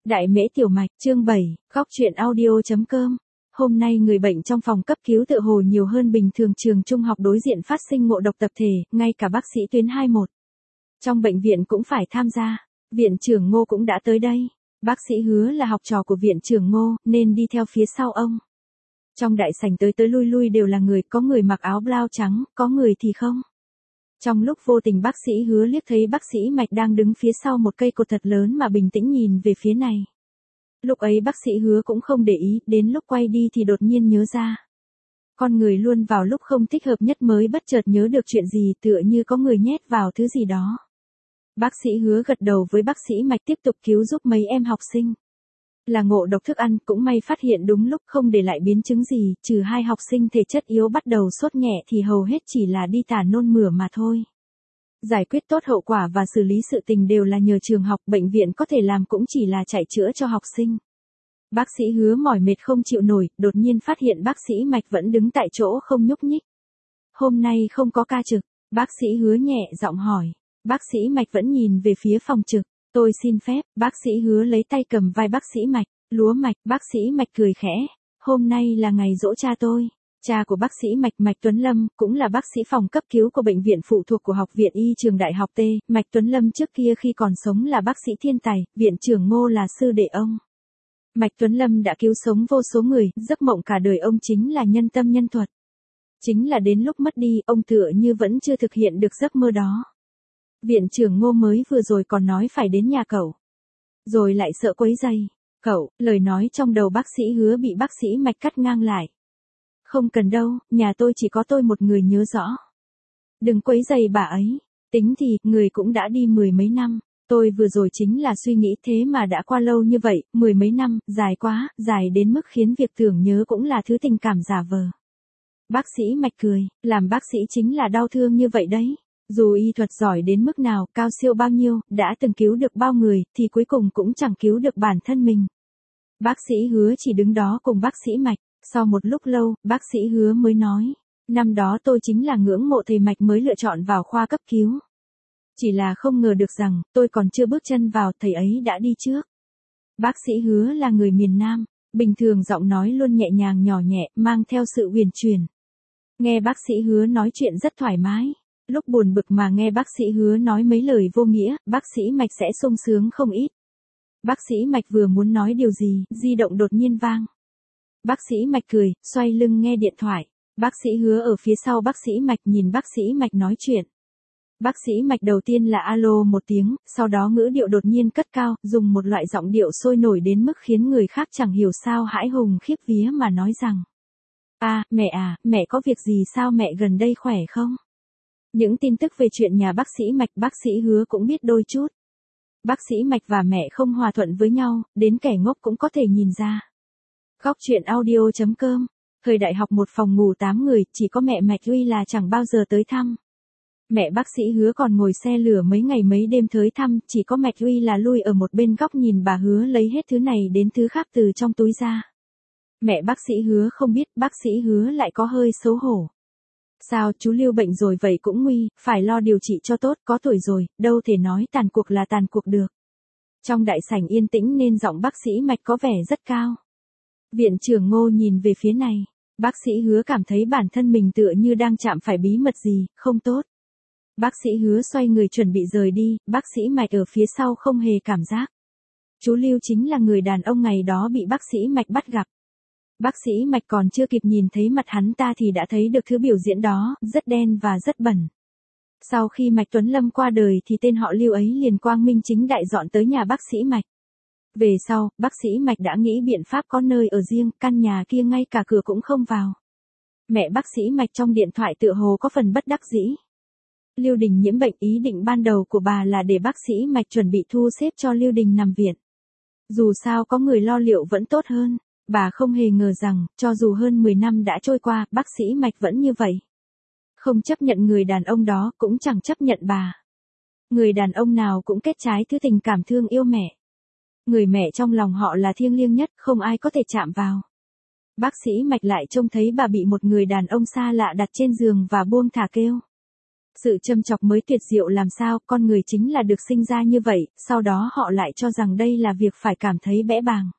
Đại Mễ Tiểu Mạch, chương 7, góc truyện audio.com. Hôm nay người bệnh trong phòng cấp cứu tựa hồ nhiều hơn bình thường. Trường trung học đối diện phát sinh ngộ độc tập thể, ngay cả bác sĩ tuyến 21 trong bệnh viện cũng phải tham gia. Viện trưởng Ngô cũng đã tới đây. Bác sĩ Hứa là học trò của viện trưởng Ngô, nên đi theo phía sau ông. Trong đại sảnh tới tới lui lui đều là người, có người mặc áo blau trắng, có người thì không. Trong lúc vô tình bác sĩ Hứa liếc thấy bác sĩ Mạch đang đứng phía sau một cây cột thật lớn mà bình tĩnh nhìn về phía này. Lúc ấy bác sĩ Hứa cũng không để ý, đến lúc quay đi thì đột nhiên nhớ ra. Con người luôn vào lúc không thích hợp nhất mới bất chợt nhớ được chuyện gì, tựa như có người nhét vào thứ gì đó. Bác sĩ Hứa gật đầu với bác sĩ Mạch tiếp tục cứu giúp mấy em học sinh. Là ngộ độc thức ăn, cũng may phát hiện đúng lúc, không để lại biến chứng gì, trừ 2 học sinh thể chất yếu bắt đầu sốt nhẹ thì hầu hết chỉ là đi tả nôn mửa mà thôi. Giải quyết tốt hậu quả và xử lý sự tình đều là nhờ trường học, bệnh viện có thể làm cũng chỉ là chạy chữa cho học sinh. Bác sĩ Hứa mỏi mệt không chịu nổi, đột nhiên phát hiện bác sĩ Mạch vẫn đứng tại chỗ không nhúc nhích. Hôm nay không có ca trực, bác sĩ Hứa nhẹ giọng hỏi. Bác sĩ Mạch vẫn nhìn về phía phòng trực. Tôi xin phép, bác sĩ Hứa lấy tay cầm vai bác sĩ Mạch. Lúa Mạch, bác sĩ Mạch cười khẽ. Hôm nay là ngày giỗ cha tôi. Cha của bác sĩ Mạch, Mạch Tuấn Lâm, cũng là bác sĩ phòng cấp cứu của bệnh viện phụ thuộc của Học viện Y Trường Đại học T. Mạch Tuấn Lâm trước kia khi còn sống là bác sĩ thiên tài, viện trưởng Ngô là sư đệ ông. Mạch Tuấn Lâm đã cứu sống vô số người, giấc mộng cả đời ông chính là nhân tâm nhân thuật. Chính là đến lúc mất đi, ông tựa như vẫn chưa thực hiện được giấc mơ đó. Viện trưởng Ngô mới vừa rồi còn nói phải đến nhà cậu. Rồi lại sợ quấy rầy. Cậu, lời nói trong đầu bác sĩ Hứa bị bác sĩ Mạch cắt ngang lại. Không cần đâu, nhà tôi chỉ có tôi một người nhớ rõ. Đừng quấy rầy bà ấy. Tính thì, người cũng đã đi 10 mấy năm. Tôi vừa rồi chính là suy nghĩ thế mà đã qua lâu như vậy, 10 mấy năm, dài quá, dài đến mức khiến việc tưởng nhớ cũng là thứ tình cảm giả vờ. Bác sĩ Mạch cười, làm bác sĩ chính là đau thương như vậy đấy. Dù y thuật giỏi đến mức nào, cao siêu bao nhiêu, đã từng cứu được bao người, thì cuối cùng cũng chẳng cứu được bản thân mình. Bác sĩ Hứa chỉ đứng đó cùng bác sĩ Mạch. Sau một lúc lâu, bác sĩ Hứa mới nói. Năm đó tôi chính là ngưỡng mộ thầy Mạch mới lựa chọn vào khoa cấp cứu. Chỉ là không ngờ được rằng, tôi còn chưa bước chân vào, thầy ấy đã đi trước. Bác sĩ Hứa là người miền Nam, bình thường giọng nói luôn nhẹ nhàng nhỏ nhẹ, mang theo sự huyền truyền. Nghe bác sĩ Hứa nói chuyện rất thoải mái. Lúc buồn bực mà nghe bác sĩ Hứa nói mấy lời vô nghĩa, bác sĩ Mạch sẽ sung sướng không ít. Bác sĩ Mạch vừa muốn nói điều gì, di động đột nhiên vang. Bác sĩ Mạch cười, xoay lưng nghe điện thoại. Bác sĩ Hứa ở phía sau bác sĩ Mạch nhìn bác sĩ Mạch nói chuyện. Bác sĩ Mạch đầu tiên là alo một tiếng, sau đó ngữ điệu đột nhiên cất cao, dùng một loại giọng điệu sôi nổi đến mức khiến người khác chẳng hiểu sao hãi hùng khiếp vía mà nói rằng. Mẹ có việc gì sao, mẹ gần đây khỏe không? Những tin tức về chuyện nhà bác sĩ Mạch, bác sĩ Hứa cũng biết đôi chút. Bác sĩ Mạch và mẹ không hòa thuận với nhau, đến kẻ ngốc cũng có thể nhìn ra. Góc truyện audio.com. Thời đại học một phòng ngủ 8 người, chỉ có mẹ Mạch Uy là chẳng bao giờ tới thăm. Mẹ bác sĩ Hứa còn ngồi xe lửa mấy ngày mấy đêm tới thăm, chỉ có Mạch Uy là lui ở một bên góc nhìn bà Hứa lấy hết thứ này đến thứ khác từ trong túi ra. Mẹ bác sĩ Hứa không biết, bác sĩ Hứa lại có hơi xấu hổ. Sao, chú Lưu bệnh rồi vậy cũng nguy, phải lo điều trị cho tốt, có tuổi rồi, đâu thể nói tàn cuộc là tàn cuộc được. Trong đại sảnh yên tĩnh nên giọng bác sĩ Mạch có vẻ rất cao. Viện trưởng Ngô nhìn về phía này, bác sĩ Hứa cảm thấy bản thân mình tựa như đang chạm phải bí mật gì, không tốt. Bác sĩ Hứa xoay người chuẩn bị rời đi, bác sĩ Mạch ở phía sau không hề cảm giác. Chú Lưu chính là người đàn ông ngày đó bị bác sĩ Mạch bắt gặp. Bác sĩ Mạch còn chưa kịp nhìn thấy mặt hắn ta thì đã thấy được thứ biểu diễn đó, rất đen và rất bẩn. Sau khi Mạch Tuấn Lâm qua đời thì tên họ Lưu ấy liền quang minh chính đại dọn tới nhà bác sĩ Mạch. Về sau, bác sĩ Mạch đã nghĩ biện pháp có nơi ở riêng, căn nhà kia ngay cả cửa cũng không vào. Mẹ bác sĩ Mạch trong điện thoại tựa hồ có phần bất đắc dĩ. Lưu Đình nhiễm bệnh, ý định ban đầu của bà là để bác sĩ Mạch chuẩn bị thu xếp cho Lưu Đình nằm viện. Dù sao có người lo liệu vẫn tốt hơn. Bà không hề ngờ rằng, cho dù hơn 10 năm đã trôi qua, bác sĩ Mạch vẫn như vậy. Không chấp nhận người đàn ông đó, cũng chẳng chấp nhận bà. Người đàn ông nào cũng kết trái thứ tình cảm thương yêu mẹ. Người mẹ trong lòng họ là thiêng liêng nhất, không ai có thể chạm vào. Bác sĩ Mạch lại trông thấy bà bị một người đàn ông xa lạ đặt trên giường và buông thả kêu. Sự châm chọc mới tuyệt diệu làm sao, con người chính là được sinh ra như vậy, sau đó họ lại cho rằng đây là việc phải cảm thấy bẽ bàng.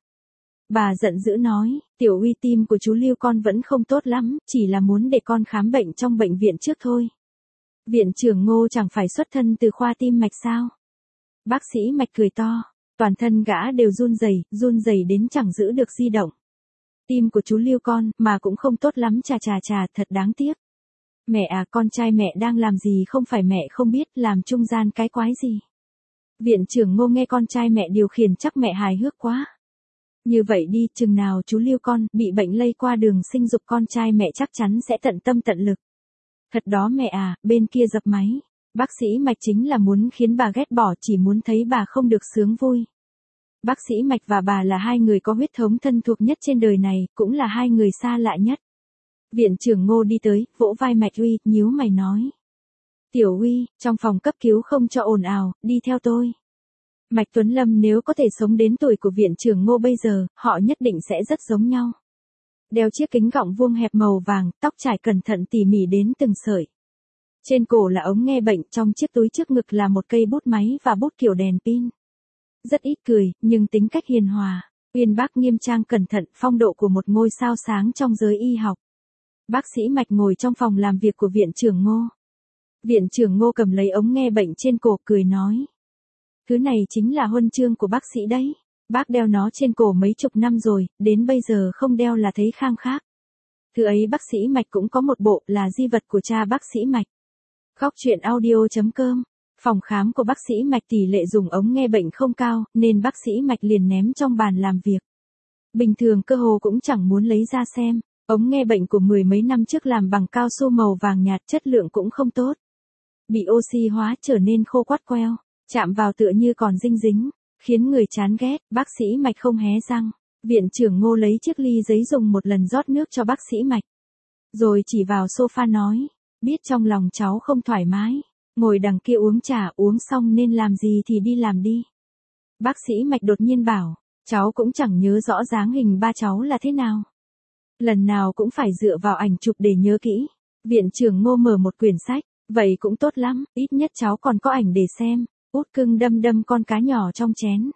Bà giận dữ nói, Tiểu Uy, tim của chú Lưu con vẫn không tốt lắm, chỉ là muốn để con khám bệnh trong bệnh viện trước thôi. Viện trưởng Ngô chẳng phải xuất thân từ khoa tim mạch sao? Bác sĩ Mạch cười to, toàn thân gã đều run rẩy đến chẳng giữ được di động. Tim của chú Lưu con, mà cũng không tốt lắm, chà, thật đáng tiếc. Mẹ à, con trai mẹ đang làm gì không phải mẹ không biết, làm trung gian cái quái gì. Viện trưởng Ngô nghe con trai mẹ điều khiển chắc mẹ hài hước quá. Như vậy đi, chừng nào chú Lưu con bị bệnh lây qua đường sinh dục, con trai mẹ chắc chắn sẽ tận tâm tận lực. Thật đó mẹ à, bên kia dập máy. Bác sĩ Mạch chính là muốn khiến bà ghét bỏ, chỉ muốn thấy bà không được sướng vui. Bác sĩ Mạch và bà là hai người có huyết thống thân thuộc nhất trên đời này, cũng là hai người xa lạ nhất. Viện trưởng Ngô đi tới, vỗ vai Mạch Uy, nhíu mày nói. Tiểu Uy, trong phòng cấp cứu không cho ồn ào, đi theo tôi. Mạch Tuấn Lâm nếu có thể sống đến tuổi của viện trưởng Ngô bây giờ, họ nhất định sẽ rất giống nhau. Đeo chiếc kính gọng vuông hẹp màu vàng, tóc trải cẩn thận tỉ mỉ đến từng sợi. Trên cổ là ống nghe bệnh, trong chiếc túi trước ngực là một cây bút máy và bút kiểu đèn pin. Rất ít cười, nhưng tính cách hiền hòa, uyên bác nghiêm trang cẩn thận, phong độ của một ngôi sao sáng trong giới y học. Bác sĩ Mạch ngồi trong phòng làm việc của viện trưởng Ngô. Viện trưởng Ngô cầm lấy ống nghe bệnh trên cổ, cười nói. Thứ này chính là huân chương của bác sĩ đấy. Bác đeo nó trên cổ mấy chục năm rồi, đến bây giờ không đeo là thấy khang khác. Thứ ấy bác sĩ Mạch cũng có một bộ, là di vật của cha bác sĩ Mạch. Khóc chuyện audio.com. Phòng khám của bác sĩ Mạch tỷ lệ dùng ống nghe bệnh không cao, nên bác sĩ Mạch liền ném trong bàn làm việc. Bình thường cơ hồ cũng chẳng muốn lấy ra xem. Ống nghe bệnh của mười mấy năm trước làm bằng cao su màu vàng nhạt, chất lượng cũng không tốt. Bị oxy hóa trở nên khô quắt queo, chạm vào tựa như còn dinh dính, khiến người chán ghét. Bác sĩ Mạch không hé răng. Viện trưởng Ngô lấy chiếc ly giấy dùng một lần rót nước cho bác sĩ Mạch. Rồi chỉ vào sofa nói, biết trong lòng cháu không thoải mái, ngồi đằng kia uống trà, uống xong nên làm gì thì đi làm đi. Bác sĩ Mạch đột nhiên bảo, cháu cũng chẳng nhớ rõ dáng hình ba cháu là thế nào. Lần nào cũng phải dựa vào ảnh chụp để nhớ kỹ. Viện trưởng Ngô mở một quyển sách, vậy cũng tốt lắm, ít nhất cháu còn có ảnh để xem. Út Cưng đâm con cá nhỏ trong chén.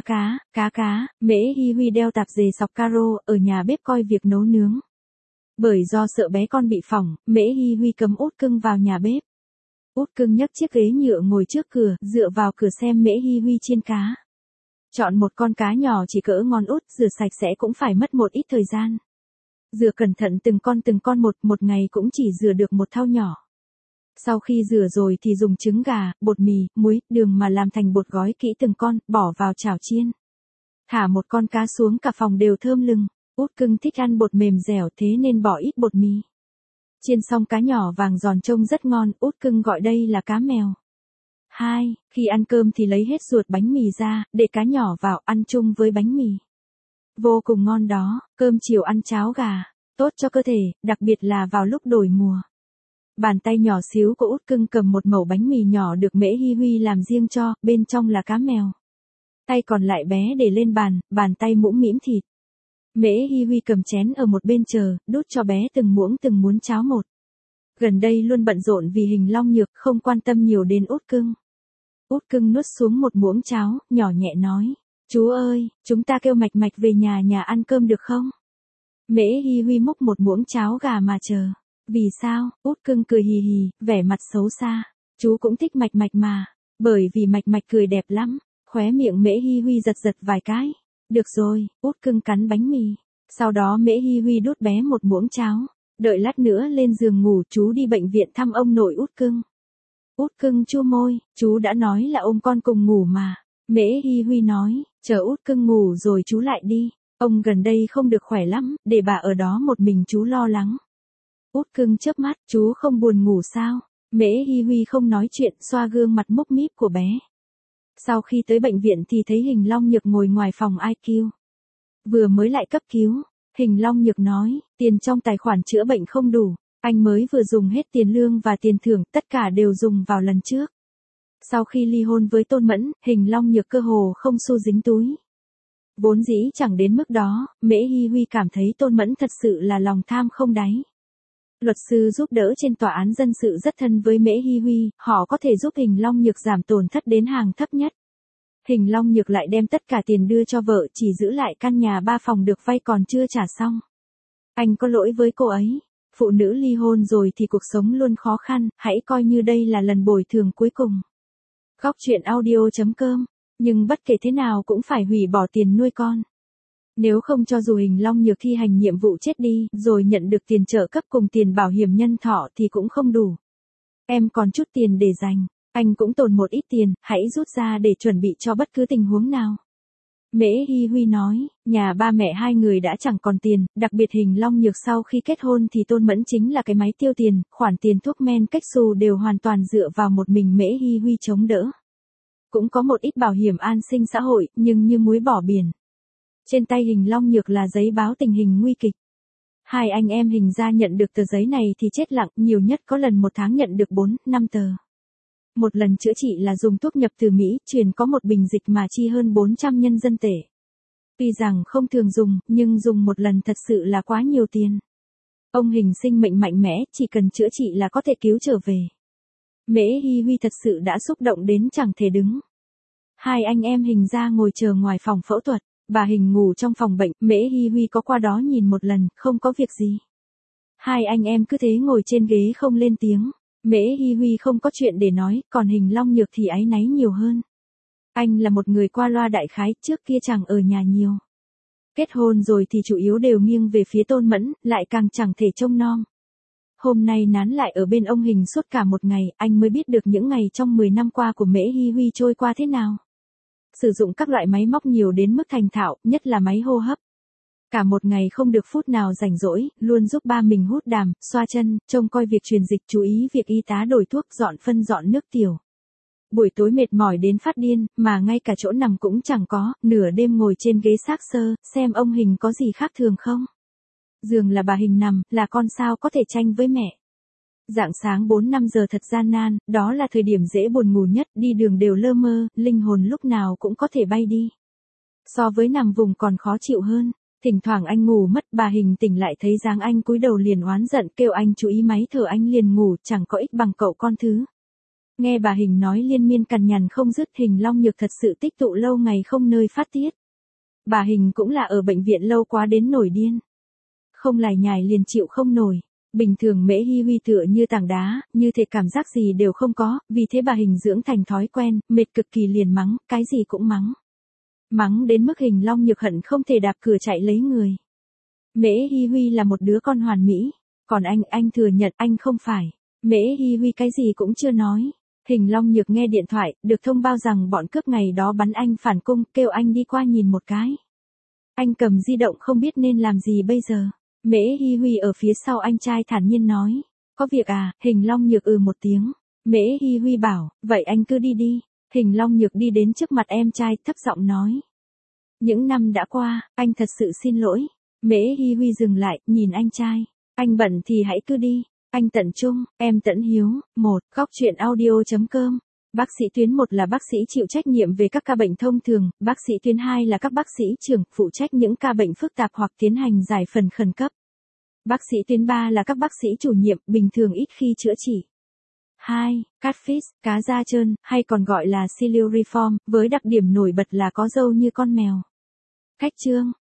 Cá, Mễ Hi Huy đeo tạp dề sọc caro, ở nhà bếp coi việc nấu nướng. Bởi do sợ bé con bị phỏng, Mễ Hi Huy cấm Út Cưng vào nhà bếp. Út Cưng nhấc chiếc ghế nhựa ngồi trước cửa, dựa vào cửa xem Mễ Hi Huy chiên cá. Chọn một con cá nhỏ chỉ cỡ ngón út, rửa sạch sẽ cũng phải mất một ít thời gian. Rửa cẩn thận từng con một ngày cũng chỉ rửa được một thau nhỏ. Sau khi rửa rồi thì dùng trứng gà, bột mì, muối, đường mà làm thành bột gói kỹ từng con, bỏ vào chảo chiên. Thả một con cá xuống, cả phòng đều thơm lừng. Út Cưng thích ăn bột mềm dẻo, thế nên bỏ ít bột mì. Chiên xong cá nhỏ vàng giòn trông rất ngon, Út Cưng gọi đây là cá mèo. Khi ăn cơm thì lấy hết ruột bánh mì ra, để cá nhỏ vào ăn chung với bánh mì. Vô cùng ngon đó, cơm chiều ăn cháo gà, tốt cho cơ thể, đặc biệt là vào lúc đổi mùa. Bàn tay nhỏ xíu của Út Cưng cầm một mẩu bánh mì nhỏ được Mễ Hi Huy làm riêng cho, bên trong là cá mèo. Tay còn lại bé để lên bàn tay mũm mĩm thịt. Mễ Hi Huy cầm chén ở một bên chờ, đút cho bé từng muỗng cháo một. Gần đây luôn bận rộn vì Hình Long Nhược, không quan tâm nhiều đến Út Cưng. Út Cưng nuốt xuống một muỗng cháo, nhỏ nhẹ nói, chú ơi, chúng ta kêu Mạch về nhà ăn cơm được không? Mễ Hi Huy múc một muỗng cháo gà mà chờ. Vì sao? Út Cưng cười hì hì, vẻ mặt xấu xa. Chú cũng thích Mạch mà. Bởi vì Mạch cười đẹp lắm. Khóe miệng Mễ Hi Huy giật vài cái. Được rồi, Út Cưng cắn bánh mì. Sau đó Mễ Hi Huy đút bé một muỗng cháo. Đợi lát nữa lên giường ngủ, chú đi bệnh viện thăm ông nội Út Cưng. Út Cưng chu môi, chú đã nói là ôm con cùng ngủ mà. Mễ Hi Huy nói, chờ Út Cưng ngủ rồi chú lại đi. Ông gần đây không được khỏe lắm, để bà ở đó một mình chú lo lắng. Út Cưng chớp mắt, chú không buồn ngủ sao? Mễ Hi Huy không nói chuyện, xoa gương mặt múc míp của bé. Sau khi tới bệnh viện thì thấy Hình Long Nhược ngồi ngoài phòng IQ. Vừa mới lại cấp cứu, Hình Long Nhược nói, tiền trong tài khoản chữa bệnh không đủ, anh mới vừa dùng hết tiền lương và tiền thưởng, tất cả đều dùng vào lần trước. Sau khi ly hôn với Tôn Mẫn, Hình Long Nhược cơ hồ không xu dính túi. Vốn dĩ chẳng đến mức đó, Mễ Hi Huy cảm thấy Tôn Mẫn thật sự là lòng tham không đáy. Luật sư giúp đỡ trên tòa án dân sự rất thân với Mễ Hi Huy, họ có thể giúp Hình Long Nhược giảm tổn thất đến hàng thấp nhất. Hình Long Nhược lại đem tất cả tiền đưa cho vợ, chỉ giữ lại căn nhà 3 phòng được vay còn chưa trả xong. Anh có lỗi với cô ấy. Phụ nữ ly hôn rồi thì cuộc sống luôn khó khăn, hãy coi như đây là lần bồi thường cuối cùng. Góc truyện audio.com. Nhưng bất kể thế nào cũng phải hủy bỏ tiền nuôi con. Nếu không cho dù Hình Long Nhược thi hành nhiệm vụ chết đi, rồi nhận được tiền trợ cấp cùng tiền bảo hiểm nhân thọ thì cũng không đủ. Em còn chút tiền để dành, anh cũng tồn một ít tiền, hãy rút ra để chuẩn bị cho bất cứ tình huống nào. Mễ Hi Huy nói, nhà ba mẹ hai người đã chẳng còn tiền, đặc biệt Hình Long Nhược sau khi kết hôn thì Tôn Mẫn chính là cái máy tiêu tiền, khoản tiền thuốc men cách xù đều hoàn toàn dựa vào một mình Mễ Hi Huy chống đỡ. Cũng có một ít bảo hiểm an sinh xã hội, nhưng như muối bỏ biển. Trên tay Hình Long Nhược là giấy báo tình hình nguy kịch. Hai anh em Hình gia nhận được tờ giấy này thì chết lặng, nhiều nhất có lần một tháng nhận được 4-5 tờ. Một lần chữa trị là dùng thuốc nhập từ Mỹ, truyền có một bình dịch mà chi hơn 400 nhân dân tệ. Tuy rằng không thường dùng, nhưng dùng một lần thật sự là quá nhiều tiền. Ông Hình sinh mệnh mạnh mẽ, chỉ cần chữa trị là có thể cứu trở về. Mễ Hi Huy thật sự đã xúc động đến chẳng thể đứng. Hai anh em Hình gia ngồi chờ ngoài phòng phẫu thuật, bà Hình ngủ trong phòng bệnh, Mễ Hi Huy có qua đó nhìn một lần, không có việc gì. Hai anh em cứ thế ngồi trên ghế không lên tiếng. Mễ Hi Huy không có chuyện để nói, còn Hình Long Nhược thì áy náy nhiều hơn. Anh là một người qua loa đại khái, trước kia chẳng ở nhà nhiều. Kết hôn rồi thì chủ yếu đều nghiêng về phía Tôn Mẫn, lại càng chẳng thể trông nom. Hôm nay nán lại ở bên ông Hình suốt cả một ngày, anh mới biết được những ngày trong 10 năm qua của Mễ Hi Huy trôi qua thế nào. Sử dụng các loại máy móc nhiều đến mức thành thạo, nhất là máy hô hấp. Cả một ngày không được phút nào rảnh rỗi, luôn giúp ba mình hút đàm, xoa chân, trông coi việc truyền dịch, chú ý việc y tá đổi thuốc, dọn phân dọn nước tiểu. Buổi tối mệt mỏi đến phát điên, mà ngay cả chỗ nằm cũng chẳng có, nửa đêm ngồi trên ghế xác xơ, xem ông Hình có gì khác thường không. Giường là bà Hình nằm, là con sao có thể tranh với mẹ. Rạng sáng 4-5 giờ thật gian nan, đó là thời điểm dễ buồn ngủ nhất, đi đường đều lơ mơ, linh hồn lúc nào cũng có thể bay đi. So với nằm vùng còn khó chịu hơn. Thỉnh thoảng anh ngủ mất, bà Hình tỉnh lại thấy dáng anh cúi đầu liền oán giận, kêu anh chú ý máy thở, anh liền ngủ, chẳng có ích bằng cậu con thứ. Nghe bà Hình nói liên miên cằn nhằn không dứt, Hình Long Nhược thật sự tích tụ lâu ngày không nơi phát tiết. Bà Hình cũng là ở bệnh viện lâu quá đến nổi điên. Không lải nhải liền chịu không nổi. Bình thường Mễ Hi Huy tựa như tảng đá, như thể cảm giác gì đều không có, vì thế bà Hình dưỡng thành thói quen, mệt cực kỳ liền mắng, cái gì cũng mắng. Mắng đến mức Hình Long Nhược hận không thể đạp cửa chạy lấy người. Mễ Hi Huy là một đứa con hoàn mỹ, còn anh thừa nhận anh không phải. Mễ Hi Huy cái gì cũng chưa nói. Hình Long Nhược nghe điện thoại, được thông báo rằng bọn cướp ngày đó bắn anh phản cung, kêu anh đi qua nhìn một cái. Anh cầm di động không biết nên làm gì bây giờ. Mễ Hi Huy ở phía sau anh trai thản nhiên nói. Có việc à? Hình Long Nhược một tiếng. Mễ Hi Huy bảo, vậy anh cứ đi đi. Hình Long Nhược đi đến trước mặt em trai, thấp giọng nói. Những năm đã qua, anh thật sự xin lỗi. Mễ Hi Huy dừng lại, nhìn anh trai. Anh bận thì hãy cứ đi. Anh Tận Trung, em Tẫn Hiếu. Góc truyện audio.com. Bác sĩ tuyến 1 là bác sĩ chịu trách nhiệm về các ca bệnh thông thường, bác sĩ tuyến 2 là các bác sĩ trưởng, phụ trách những ca bệnh phức tạp hoặc tiến hành giải phần khẩn cấp. Bác sĩ tuyến 3 là các bác sĩ chủ nhiệm, bình thường ít khi chữa trị. 2. Catfish, cá da trơn, hay còn gọi là Siluriform, với đặc điểm nổi bật là có râu như con mèo. Cách chương